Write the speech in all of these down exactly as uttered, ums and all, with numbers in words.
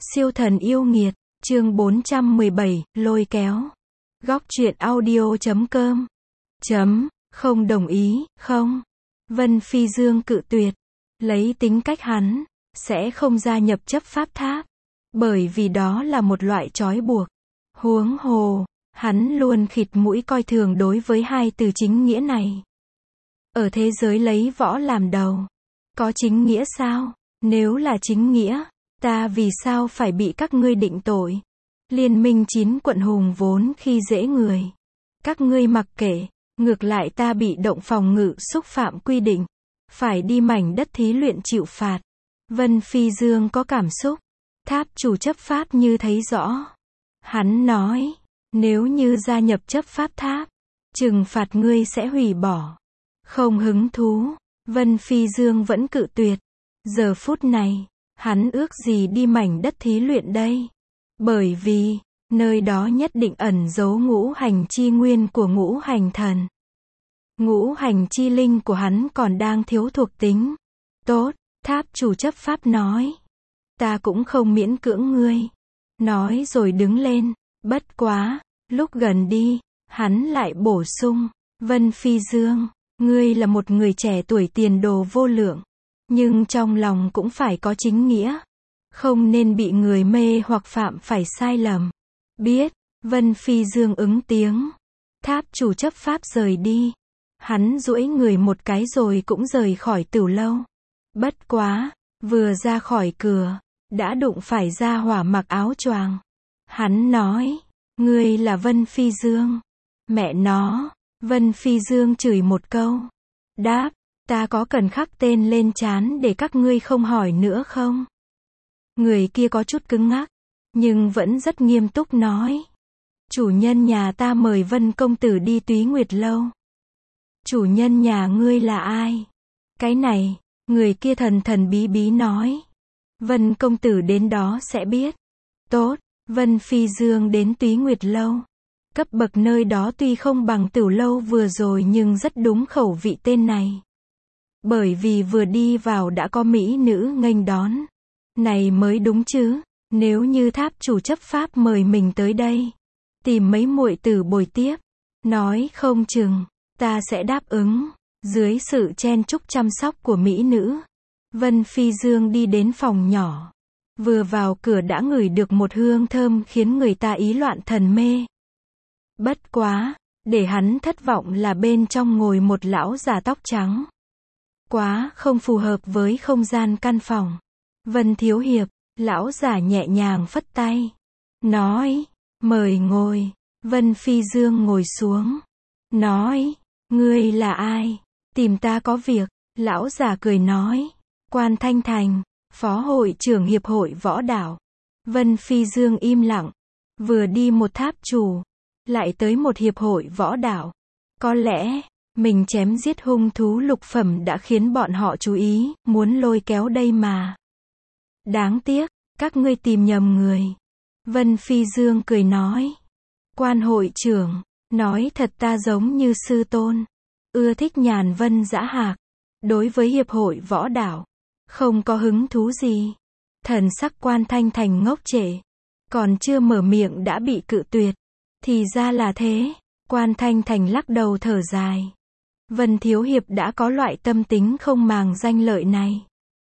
Siêu thần yêu nghiệt, chương bốn trăm mười bảy, lôi kéo. Góc truyện audio chấm com. Chấm, không đồng ý, không. Vân Phi Dương cự tuyệt. Lấy tính cách hắn, sẽ không gia nhập chấp pháp tháp. Bởi vì đó là một loại trói buộc. Huống hồ, hắn luôn khịt mũi coi thường đối với hai từ chính nghĩa này. Ở thế giới lấy võ làm đầu. Có chính nghĩa sao? Nếu là chính nghĩa, ta vì sao phải bị các ngươi định tội? Liên minh chín quận hùng vốn khi dễ người. Các ngươi mặc kệ, ngược lại ta bị động phòng ngự xúc phạm quy định. Phải đi mảnh đất thí luyện chịu phạt. Vân Phi Dương có cảm xúc. Tháp chủ chấp pháp như thấy rõ. Hắn nói, nếu như gia nhập chấp pháp tháp, trừng phạt ngươi sẽ hủy bỏ. Không hứng thú, Vân Phi Dương vẫn cự tuyệt. Giờ phút này, hắn ước gì đi mảnh đất thí luyện đây. Bởi vì, nơi đó nhất định ẩn giấu ngũ hành chi nguyên của ngũ hành thần. Ngũ hành chi linh của hắn còn đang thiếu thuộc tính. Tốt, tháp chủ chấp pháp nói. Ta cũng không miễn cưỡng ngươi. Nói rồi đứng lên, bất quá, lúc gần đi, hắn lại bổ sung. Vân Phi Dương, ngươi là một người trẻ tuổi tiền đồ vô lượng. Nhưng trong lòng cũng phải có chính nghĩa. Không nên bị người mê hoặc phạm phải sai lầm. Biết, Vân Phi Dương ứng tiếng. Tháp chủ chấp pháp rời đi. Hắn duỗi người một cái rồi cũng rời khỏi tửu lâu. Bất quá, vừa ra khỏi cửa, đã đụng phải gia hỏa mặc áo choàng. Hắn nói, ngươi là Vân Phi Dương. Mẹ nó, Vân Phi Dương chửi một câu. Đáp, ta có cần khắc tên lên trán để các ngươi không hỏi nữa không? Người kia có chút cứng ngắc, nhưng vẫn rất nghiêm túc nói. Chủ nhân nhà ta mời Vân công tử đi Túy Nguyệt lâu. Chủ nhân nhà ngươi là ai? Cái này, người kia thần thần bí bí nói. Vân công tử đến đó sẽ biết. Tốt, Vân Phi Dương đến Túy Nguyệt lâu. Cấp bậc nơi đó tuy không bằng tửu lâu vừa rồi nhưng rất đúng khẩu vị tên này. Bởi vì vừa đi vào đã có mỹ nữ nghênh đón. Này mới đúng chứ, nếu như tháp chủ chấp pháp mời mình tới đây, tìm mấy muội tử bồi tiếp, nói không chừng, ta sẽ đáp ứng, dưới sự chen chúc chăm sóc của mỹ nữ. Vân Phi Dương đi đến phòng nhỏ, vừa vào cửa đã ngửi được một hương thơm khiến người ta ý loạn thần mê. Bất quá, để hắn thất vọng là bên trong ngồi một lão già tóc trắng. Quá không phù hợp với không gian căn phòng. Vân Thiếu Hiệp, lão già nhẹ nhàng phất tay. Nói, mời ngồi. Vân Phi Dương ngồi xuống. Nói, ngươi là ai? Tìm ta có việc. Lão già cười nói, Quan Thanh Thành, phó hội trưởng hiệp hội võ đạo. Vân Phi Dương im lặng. Vừa đi một tháp chủ, lại tới một hiệp hội võ đạo. Có lẽ, mình chém giết hung thú lục phẩm đã khiến bọn họ chú ý, muốn lôi kéo đây mà. Đáng tiếc, các ngươi tìm nhầm người. Vân Phi Dương cười nói. Quan hội trưởng, nói thật ta giống như sư tôn. Ưa thích nhàn vân dã hạc. Đối với hiệp hội võ đạo, không có hứng thú gì. Thần sắc Quan Thanh Thành ngốc trệ. Còn chưa mở miệng đã bị cự tuyệt. Thì ra là thế. Quan Thanh Thành lắc đầu thở dài. Vân Thiếu Hiệp đã có loại tâm tính không màng danh lợi này.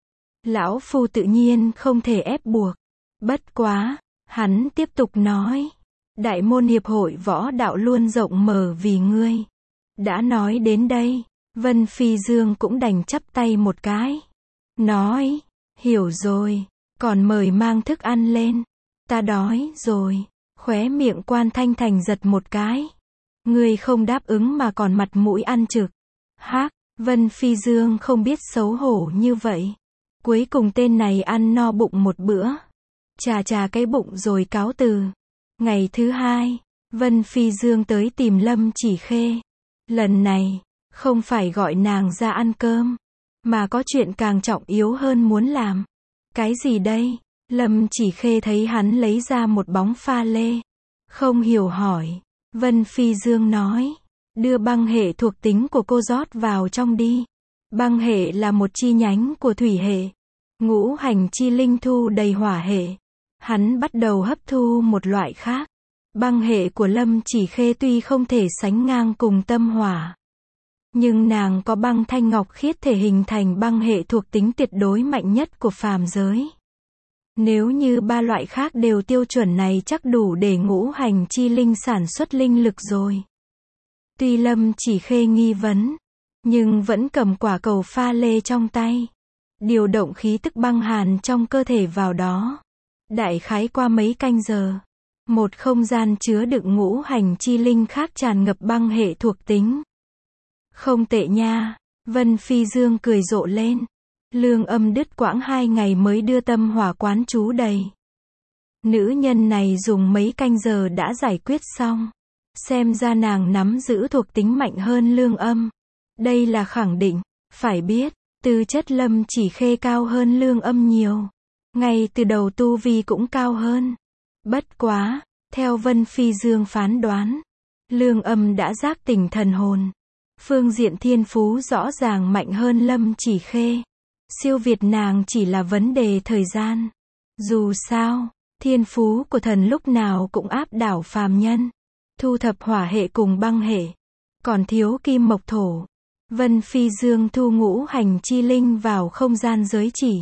Lão phu tự nhiên không thể ép buộc. Bất quá, hắn tiếp tục nói. Đại môn hiệp hội võ đạo luôn rộng mở vì ngươi. Đã nói đến đây, Vân Phi Dương cũng đành chắp tay một cái. Nói, hiểu rồi, còn mời mang thức ăn lên. Ta đói rồi. Khóe miệng Quan Thanh Thành giật một cái. Ngươi không đáp ứng mà còn mặt mũi ăn trực. Hác, Vân Phi Dương không biết xấu hổ như vậy. Cuối cùng tên này ăn no bụng một bữa. Chà chà cái bụng rồi cáo từ. Ngày thứ hai, Vân Phi Dương tới tìm Lâm Chỉ Khê. Lần này, không phải gọi nàng ra ăn cơm, mà có chuyện càng trọng yếu hơn muốn làm. Cái gì đây? Lâm Chỉ Khê thấy hắn lấy ra một bóng pha lê. Không hiểu hỏi. Vân Phi Dương nói. Đưa băng hệ thuộc tính của cô rót vào trong đi. Băng hệ là một chi nhánh của thủy hệ. Ngũ hành chi linh thu đầy hỏa hệ. hắn bắt đầu hấp thu một loại khác. Băng hệ của Lâm Chỉ Khê tuy không thể sánh ngang cùng tâm hỏa, nhưng nàng có băng thanh ngọc khiết thể hình thành băng hệ thuộc tính tuyệt đối mạnh nhất của phàm giới. Nếu như ba loại khác đều tiêu chuẩn này chắc đủ để ngũ hành chi linh sản xuất linh lực rồi. Tuy Lâm Chỉ Khê nghi vấn, nhưng vẫn cầm quả cầu pha lê trong tay, điều động khí tức băng hàn trong cơ thể vào đó. Đại khái qua mấy canh giờ, một không gian chứa đựng ngũ hành chi linh khác tràn ngập băng hệ thuộc tính. Không tệ nha, Vân Phi Dương cười rộ lên. Lương Âm đứt quãng hai ngày mới đưa tâm hỏa quán chú đầy. Nữ nhân này dùng mấy canh giờ đã giải quyết xong. Xem ra nàng nắm giữ thuộc tính mạnh hơn Lương Âm. Đây là khẳng định, phải biết, tư chất Lâm Chỉ Khê cao hơn Lương Âm nhiều. Ngay từ đầu tu vi cũng cao hơn. Bất quá, theo Vân Phi Dương phán đoán, Lương Âm đã giác tỉnh thần hồn. Phương diện thiên phú rõ ràng mạnh hơn Lâm Chỉ Khê. Siêu việt nàng chỉ là vấn đề thời gian. Dù sao, thiên phú của thần lúc nào cũng áp đảo phàm nhân. Thu thập hỏa hệ cùng băng hệ, còn thiếu kim mộc thổ. Vân Phi Dương thu ngũ hành chi linh vào không gian giới chỉ.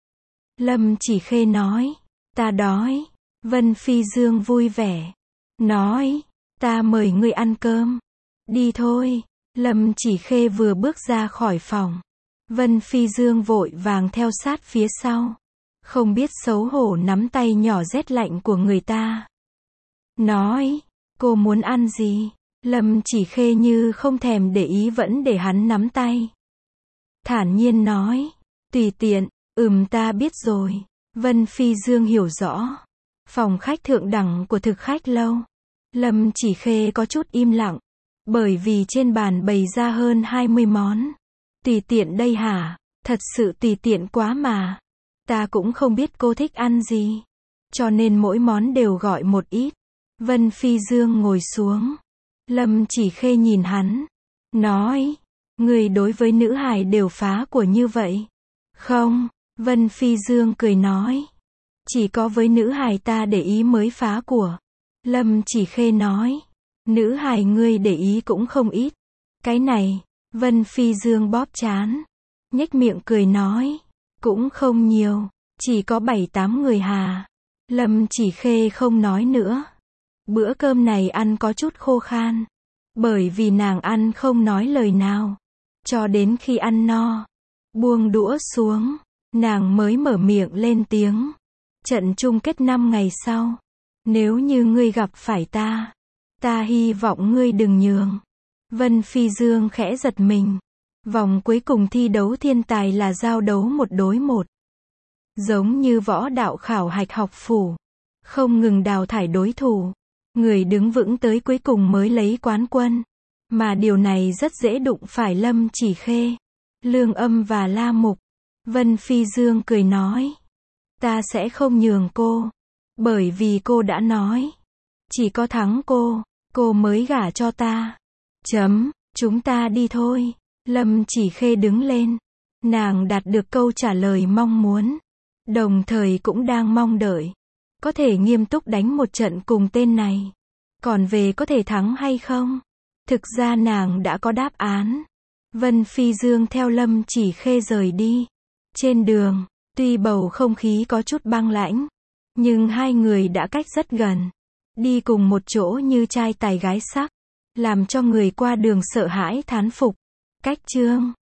Lâm Chỉ Khê nói, ta đói. Vân Phi Dương vui vẻ, nói, ta mời ngươi ăn cơm. Đi thôi. Lâm Chỉ Khê vừa bước ra khỏi phòng, Vân Phi Dương vội vàng theo sát phía sau. Không biết xấu hổ nắm tay nhỏ rét lạnh của người ta. Nói, cô muốn ăn gì? Lâm Chỉ Khê như không thèm để ý vẫn để hắn nắm tay. Thản nhiên nói, tùy tiện, ừm ta biết rồi. Vân Phi Dương hiểu rõ. Phòng khách thượng đẳng của thực khách lâu. Lâm Chỉ Khê có chút im lặng. Bởi vì trên bàn bày ra hơn hai mươi món. Tùy tiện đây hả? Thật sự tùy tiện quá mà. Ta cũng không biết cô thích ăn gì. Cho nên mỗi món đều gọi một ít. Vân Phi Dương ngồi xuống. Lâm Chỉ Khê nhìn hắn. Nói. Người đối với nữ hài đều phá của như vậy. Không. Vân Phi Dương cười nói. Chỉ có với nữ hài ta để ý mới phá của. Lâm Chỉ Khê nói. Nữ hài ngươi để ý cũng không ít. Cái này. Vân Phi Dương bóp trán. Nhếch miệng cười nói. Cũng không nhiều. Chỉ có bảy tám người hà. Lâm Chỉ Khê không nói nữa. Bữa cơm này ăn có chút khô khan. Bởi vì nàng ăn không nói lời nào. Cho đến khi ăn no. Buông đũa xuống. Nàng mới mở miệng lên tiếng. Trận chung kết năm ngày sau. Nếu như ngươi gặp phải ta. Ta hy vọng ngươi đừng nhường. Vân Phi Dương khẽ giật mình. Vòng cuối cùng thi đấu thiên tài là giao đấu một đối một. Giống như võ đạo khảo hạch học phủ. Không ngừng đào thải đối thủ. Người đứng vững tới cuối cùng mới lấy quán quân. Mà điều này rất dễ đụng phải Lâm Chỉ Khê, Lương Âm và La Mục. Vân Phi Dương cười nói. Ta sẽ không nhường cô. Bởi vì cô đã nói. Chỉ có thắng cô, cô mới gả cho ta. Chấm, chúng ta đi thôi. Lâm Chỉ Khê đứng lên. Nàng đạt được câu trả lời mong muốn. Đồng thời cũng đang mong đợi. Có thể nghiêm túc đánh một trận cùng tên này. Còn về có thể thắng hay không? Thực ra nàng đã có đáp án. Vân Phi Dương theo Lâm Chỉ Khê rời đi. Trên đường, tuy bầu không khí có chút băng lãnh, nhưng hai người đã cách rất gần. Đi cùng một chỗ như trai tài gái sắc. Làm cho người qua đường sợ hãi thán phục. Cách chương